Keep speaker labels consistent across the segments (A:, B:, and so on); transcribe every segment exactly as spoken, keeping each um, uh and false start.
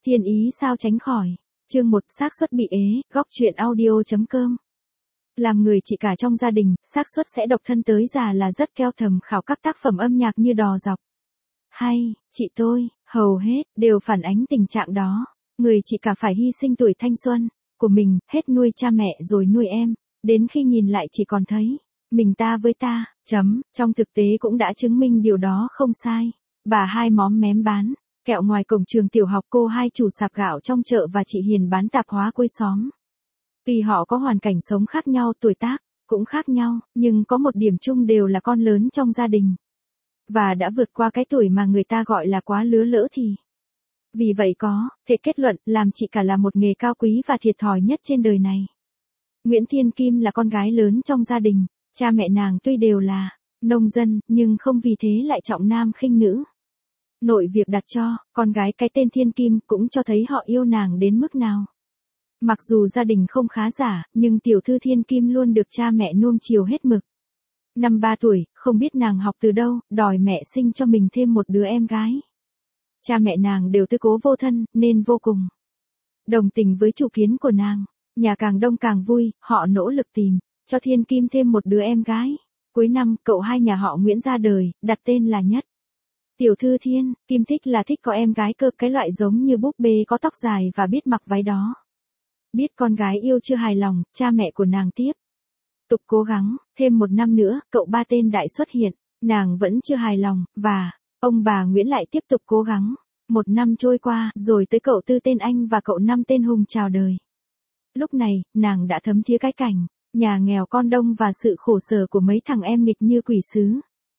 A: Thiên ý sao tránh khỏi. Chương một xác suất bị ế, góc truyện audio.com. Làm người chị cả trong gia đình, xác suất sẽ độc thân tới già là rất keo thầm khảo các tác phẩm âm nhạc như Đò Dọc. Hay, chị tôi, hầu hết, đều phản ánh tình trạng đó. Người chị cả phải hy sinh tuổi thanh xuân của mình, hết nuôi cha mẹ rồi nuôi em. Đến khi nhìn lại chỉ còn thấy, mình ta với ta, chấm, trong thực tế cũng đã chứng minh điều đó không sai. Bà hai móm mém bán kẹo ngoài cổng trường tiểu học, cô hai chủ sạp gạo trong chợ và chị Hiền bán tạp hóa cuối xóm. Vì họ có hoàn cảnh sống khác nhau, tuổi tác cũng khác nhau, nhưng có một điểm chung đều là con lớn trong gia đình. Và đã vượt qua cái tuổi mà người ta gọi là quá lứa lỡ thì. Vì vậy có thể kết luận làm chị cả là một nghề cao quý và thiệt thòi nhất trên đời này. Nguyễn Thiên Kim là con gái lớn trong gia đình, cha mẹ nàng tuy đều là nông dân, nhưng không vì thế lại trọng nam khinh nữ. Nội việc đặt cho con gái cái tên Thiên Kim cũng cho thấy họ yêu nàng đến mức nào. Mặc dù gia đình không khá giả, nhưng tiểu thư Thiên Kim luôn được cha mẹ nuông chiều hết mực. Năm ba tuổi, không biết nàng học từ đâu, đòi mẹ sinh cho mình thêm một đứa em gái. Cha mẹ nàng đều tư cố vô thân, nên vô cùng đồng tình với chủ kiến của nàng. Nhà càng đông càng vui, họ nỗ lực tìm cho Thiên Kim thêm một đứa em gái. Cuối năm, cậu hai nhà họ Nguyễn ra đời, đặt tên là Nhất. Tiểu thư Thiên Kim thích là thích có em gái cơ, cái loại giống như búp bê có tóc dài và biết mặc váy đó. Biết con gái yêu chưa hài lòng, cha mẹ của nàng tiếp tục cố gắng, thêm một năm nữa, cậu ba tên Đại xuất hiện, nàng vẫn chưa hài lòng, và ông bà Nguyễn lại tiếp tục cố gắng. Một năm trôi qua, rồi tới cậu tư tên Anh và cậu năm tên Hùng chào đời. Lúc này, nàng đã thấm thía cái cảnh nhà nghèo con đông và sự khổ sở của mấy thằng em nghịch như quỷ sứ.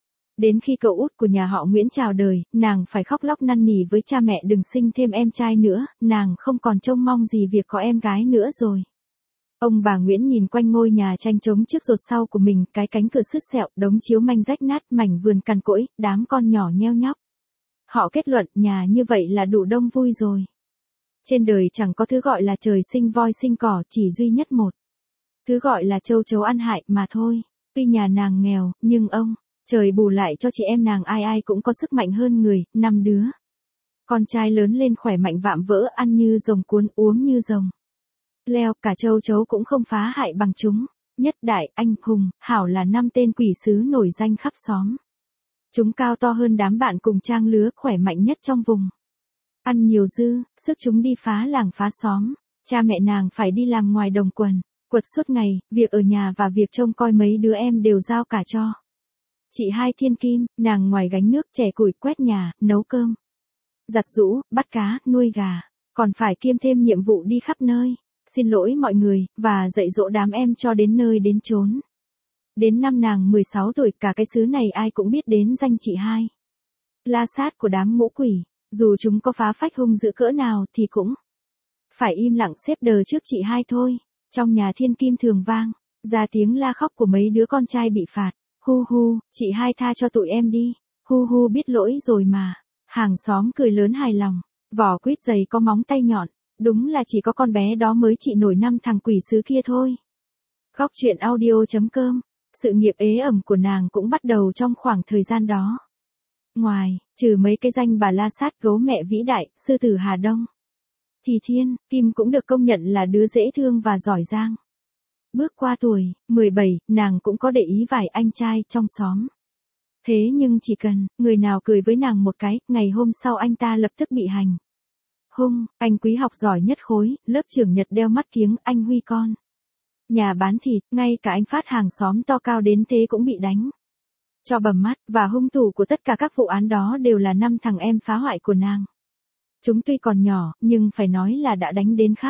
A: Đến khi cậu út của nhà họ Nguyễn chào đời, nàng phải khóc lóc năn nỉ với cha mẹ đừng sinh thêm em trai nữa, nàng không còn trông mong gì việc có em gái nữa rồi. Ông bà Nguyễn nhìn quanh ngôi nhà tranh trống trước rột sau của mình, cái cánh cửa sứt sẹo, đống chiếu manh rách nát, mảnh vườn cằn cỗi, đám con nhỏ nheo nhóc. Họ kết luận nhà như vậy là đủ đông vui rồi. Trên đời chẳng có thứ gọi là trời sinh voi sinh cỏ, chỉ duy nhất một thứ gọi là châu chấu ăn hại mà thôi. Tuy nhà nàng nghèo, nhưng ông trời bù lại cho chị em nàng ai ai cũng có sức mạnh hơn người, năm đứa. Con trai lớn lên khỏe mạnh vạm vỡ, ăn như rồng cuốn, uống như rồng leo, cả châu chấu cũng không phá hại bằng chúng. Nhất, Đại, Anh, Hùng, Hảo là năm tên quỷ sứ nổi danh khắp xóm. Chúng cao to hơn đám bạn cùng trang lứa, khỏe mạnh nhất trong vùng. Ăn nhiều dư, sức chúng đi phá làng phá xóm. Cha mẹ nàng phải đi làm ngoài đồng quần quật suốt ngày, việc ở nhà và việc trông coi mấy đứa em đều giao cả cho chị hai Thiên Kim. Nàng ngoài gánh nước, chẻ củi, quét nhà, nấu cơm, giặt giũ, bắt cá, nuôi gà, còn phải kiêm thêm nhiệm vụ đi khắp nơi, xin lỗi mọi người, và dạy dỗ đám em cho đến nơi đến chốn. Đến năm nàng mười sáu tuổi, cả cái xứ này ai cũng biết đến danh chị hai. La sát của đám ngũ quỷ, dù chúng có phá phách hung dữ cỡ nào thì cũng phải im lặng xếp đờ trước chị hai thôi. Trong nhà Thiên Kim thường vang ra tiếng la khóc của mấy đứa con trai bị phạt. Hu hu, chị hai tha cho tụi em đi. Hu hu, biết lỗi rồi mà. Hàng xóm cười lớn hài lòng. Vỏ quýt dày có móng tay nhọn. Đúng là chỉ có con bé đó mới trị nổi năm thằng quỷ sứ kia thôi. Góc truyện audio.com. Sự nghiệp ế ẩm của nàng cũng bắt đầu trong khoảng thời gian đó. Ngoài, trừ mấy cái danh bà la sát gấu mẹ vĩ đại, sư tử Hà Đông, thì Thiên Kim cũng được công nhận là đứa dễ thương và giỏi giang. Bước qua tuổi mười bảy, nàng cũng có để ý vài anh trai trong xóm. Thế nhưng chỉ cần người nào cười với nàng một cái, ngày hôm sau anh ta lập tức bị hành hung. Anh Quý học giỏi nhất khối, lớp trưởng Nhật đeo mắt kiếng, anh Huy con nhà bán thịt, ngay cả anh Phát hàng xóm to cao đến thế cũng bị đánh cho bầm mắt, và hung thủ của tất cả các vụ án đó đều là năm thằng em phá hoại của nàng. Chúng tuy còn nhỏ, nhưng phải nói là đã đánh đến khắp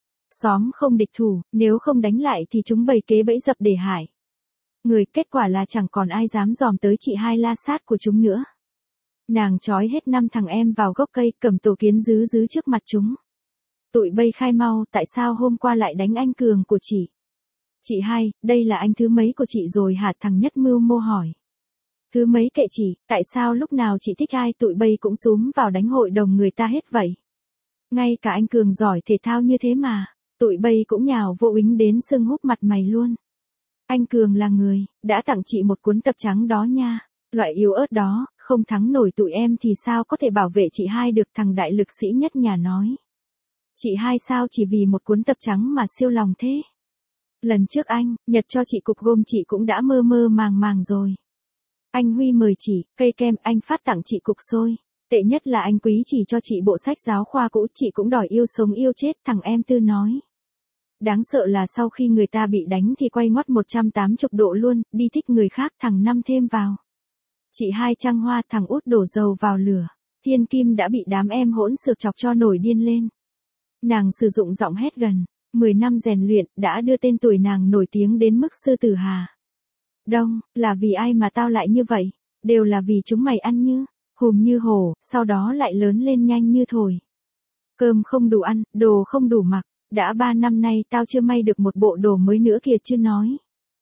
A: xóm không địch thủ, nếu không đánh lại thì chúng bày kế bẫy dập để hại người, kết quả là chẳng còn ai dám dòm tới chị hai la sát của chúng nữa. Nàng trói hết năm thằng em vào gốc cây, cầm tổ kiến dứ dứ trước mặt chúng. Tụi bây khai mau, tại sao hôm qua lại đánh anh Cường của chị? Chị hai, đây là anh thứ mấy của chị rồi hả? Thằng Nhất mưu mô hỏi. Thứ mấy kệ chị, tại sao lúc nào chị thích ai tụi bây cũng xúm vào đánh hội đồng người ta hết vậy? Ngay cả anh Cường giỏi thể thao như thế mà, tụi bây cũng nhào vô úy đến sưng húp mặt mày luôn. Anh Cường là người đã tặng chị một cuốn tập trắng đó nha. Loại yếu ớt đó, không thắng nổi tụi em thì sao có thể bảo vệ chị hai được, thằng đại lực sĩ nhất nhà nói. Chị hai sao chỉ vì một cuốn tập trắng mà siêu lòng thế? Lần trước anh, Nhật cho chị cục gôm chị cũng đã mơ mơ màng màng rồi. Anh Huy mời chị, cây kem, anh phát tặng chị cục xôi. Tệ nhất là anh Quý chỉ cho chị bộ sách giáo khoa cũ, chị cũng đòi yêu sống yêu chết, thằng em Tư nói. Đáng sợ là sau khi người ta bị đánh thì quay ngoắt một trăm tám mươi độ luôn, đi thích người khác, thằng Năm thêm vào. Chị hai trăng hoa, thằng Út đổ dầu vào lửa. Thiên Kim đã bị đám em hỗn xược chọc cho nổi điên lên. Nàng sử dụng giọng hét gần mười năm rèn luyện, đã đưa tên tuổi nàng nổi tiếng đến mức sư tử hà. Đông, là vì ai mà tao lại như vậy? Đều là vì chúng mày ăn như, hùm như hổ, sau đó lại lớn lên nhanh như thổi. Cơm không đủ ăn, đồ không đủ mặc, đã ba năm nay tao chưa may được một bộ đồ mới nữa kìa chứ nói.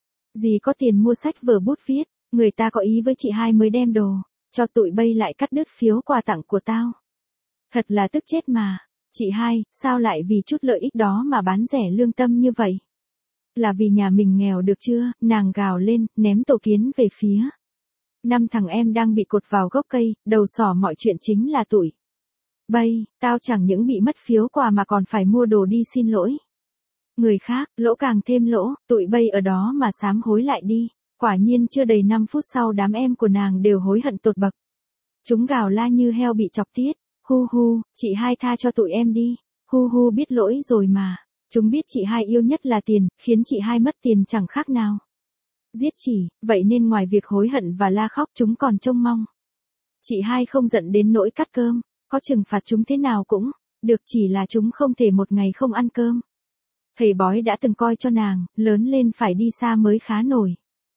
A: Gì có tiền mua sách vở bút viết, người ta có ý với chị hai mới đem đồ, cho tụi bay lại cắt đứt phiếu quà tặng của tao. Thật là tức chết mà. Chị hai, sao lại vì chút lợi ích đó mà bán rẻ lương tâm như vậy? Là vì nhà mình nghèo được chưa? Nàng gào lên, ném tổ kiến về phía. Năm thằng em đang bị cột vào gốc cây, đầu sỏ mọi chuyện chính là tụi bay, tao chẳng những bị mất phiếu quà mà còn phải mua đồ đi xin lỗi. Người khác, lỗ càng thêm lỗ, tụi bay ở đó mà sám hối lại đi. Quả nhiên chưa đầy năm phút sau đám em của nàng đều hối hận tột bậc. Chúng gào la như heo bị chọc tiết. Hu hu, chị hai tha cho tụi em đi. Hu hu biết lỗi rồi mà. Chúng biết chị hai yêu nhất là tiền, khiến chị hai mất tiền chẳng khác nào giết chỉ, vậy nên ngoài việc hối hận và la khóc chúng còn trông mong. Chị hai không giận đến nỗi cắt cơm, có trừng phạt chúng thế nào cũng được, chỉ là chúng không thể một ngày không ăn cơm. Thầy bói đã từng coi cho nàng, lớn lên phải đi xa mới khá nổi.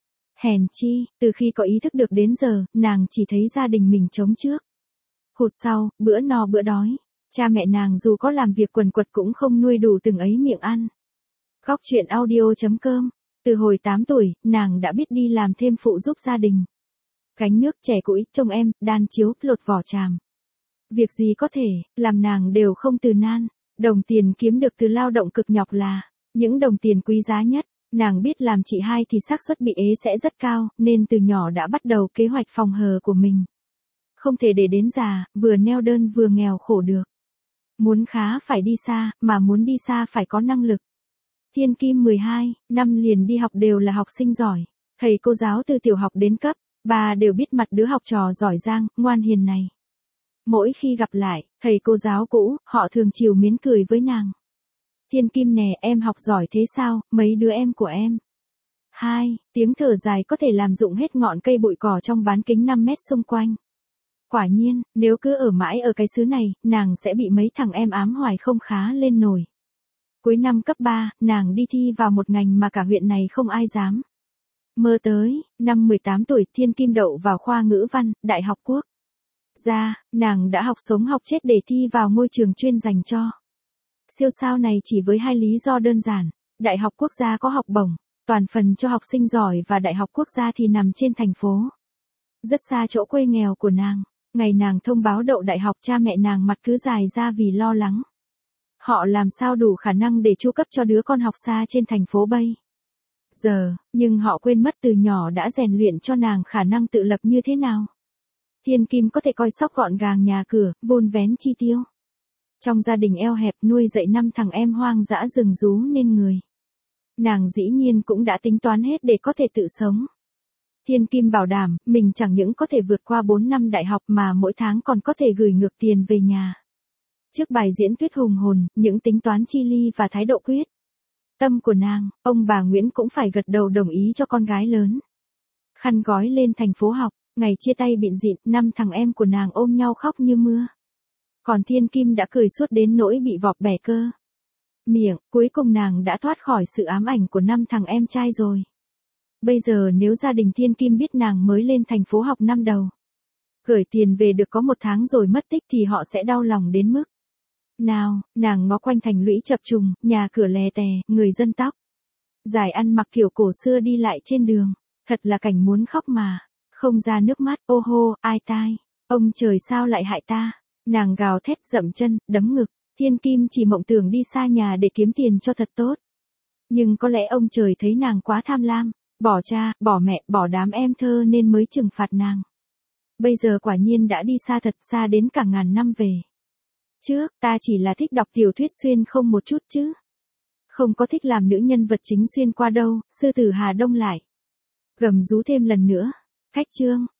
A: Hèn chi, từ khi có ý thức được đến giờ, nàng chỉ thấy gia đình mình chống trước. Hụt sau, bữa no bữa đói. Cha mẹ nàng dù có làm việc quần quật cũng không nuôi đủ từng ấy miệng ăn. Góc truyện audio.com. Từ hồi tám tuổi, nàng đã biết đi làm thêm phụ giúp gia đình. Gánh nước, chẻ củi, trông em, đan chiếu, lột vỏ tràm. Việc gì có thể, làm nàng đều không từ nan. Đồng tiền kiếm được từ lao động cực nhọc là những đồng tiền quý giá nhất. Nàng biết làm chị hai thì xác suất bị ế sẽ rất cao, nên từ nhỏ đã bắt đầu kế hoạch phòng hờ của mình. Không thể để đến già, vừa neo đơn vừa nghèo khổ được. Muốn khá phải đi xa, mà muốn đi xa phải có năng lực. Thiên Kim mười hai năm liền đi học đều là học sinh giỏi. Thầy cô giáo từ tiểu học đến cấp ba đều biết mặt đứa học trò giỏi giang, ngoan hiền này. Mỗi khi gặp lại, thầy cô giáo cũ, họ thường chiều mến cười với nàng. Thiên Kim nè, em học giỏi thế sao, mấy đứa em của em. Hai, tiếng thở dài có thể làm rụng hết ngọn cây bụi cỏ trong bán kính năm mét xung quanh. Quả nhiên, nếu cứ ở mãi ở cái xứ này, nàng sẽ bị mấy thằng em ám hoài không khá lên nổi. Cuối năm cấp ba, nàng đi thi vào một ngành mà cả huyện này không ai dám mơ tới. Năm mười tám tuổi, Thiên Kim đậu vào khoa ngữ văn, Đại học Quốc gia. Nàng đã học sống học chết để thi vào ngôi trường chuyên dành cho siêu sao này chỉ với hai lý do đơn giản. Đại học Quốc gia có học bổng toàn phần cho học sinh giỏi và Đại học Quốc gia thì nằm trên thành phố, rất xa chỗ quê nghèo của nàng. Ngày nàng thông báo đậu đại học, cha mẹ nàng mặt cứ dài ra vì lo lắng. Họ làm sao đủ khả năng để chu cấp cho đứa con học xa trên thành phố bây giờ, nhưng họ quên mất từ nhỏ đã rèn luyện cho nàng khả năng tự lập như thế nào. Thiên Kim có thể coi sóc gọn gàng nhà cửa, vun vén chi tiêu. Trong gia đình eo hẹp nuôi dạy năm thằng em hoang dã rừng rú nên người. Nàng dĩ nhiên cũng đã tính toán hết để có thể tự sống. Thiên Kim bảo đảm, mình chẳng những có thể vượt qua bốn năm đại học mà mỗi tháng còn có thể gửi ngược tiền về nhà. Trước bài diễn thuyết hùng hồn, những tính toán chi ly và thái độ quyết tâm của nàng, ông bà Nguyễn cũng phải gật đầu đồng ý cho con gái lớn khăn gói lên thành phố học. Ngày chia tay bịn dịn, năm thằng em của nàng ôm nhau khóc như mưa. Còn Thiên Kim đã cười suốt đến nỗi bị vọp bẻ cơ miệng. Cuối cùng nàng đã thoát khỏi sự ám ảnh của năm thằng em trai rồi. Bây giờ nếu gia đình Thiên Kim biết nàng mới lên thành phố học năm đầu, gửi tiền về được có một tháng rồi mất tích thì họ sẽ đau lòng đến mức nào. Nàng ngó quanh thành lũy chập trùng, nhà cửa lè tè, người dân tóc dài ăn mặc kiểu cổ xưa đi lại trên đường. Thật là cảnh muốn khóc mà không ra nước mắt. Ô hô, ai tai, ông trời sao lại hại ta. Nàng gào thét dậm chân, đấm ngực. Thiên Kim chỉ mộng tưởng đi xa nhà để kiếm tiền cho thật tốt. Nhưng có lẽ ông trời thấy nàng quá tham lam, bỏ cha, bỏ mẹ, bỏ đám em thơ nên mới trừng phạt nàng. bây giờ quả nhiên đã đi xa thật xa đến cả ngàn năm về. Trước, ta chỉ là thích đọc tiểu thuyết xuyên không một chút chứ. Không có thích làm nữ nhân vật chính xuyên qua đâu, sư tử Hà Đông lại. Gầm rú thêm lần nữa. Cách chương.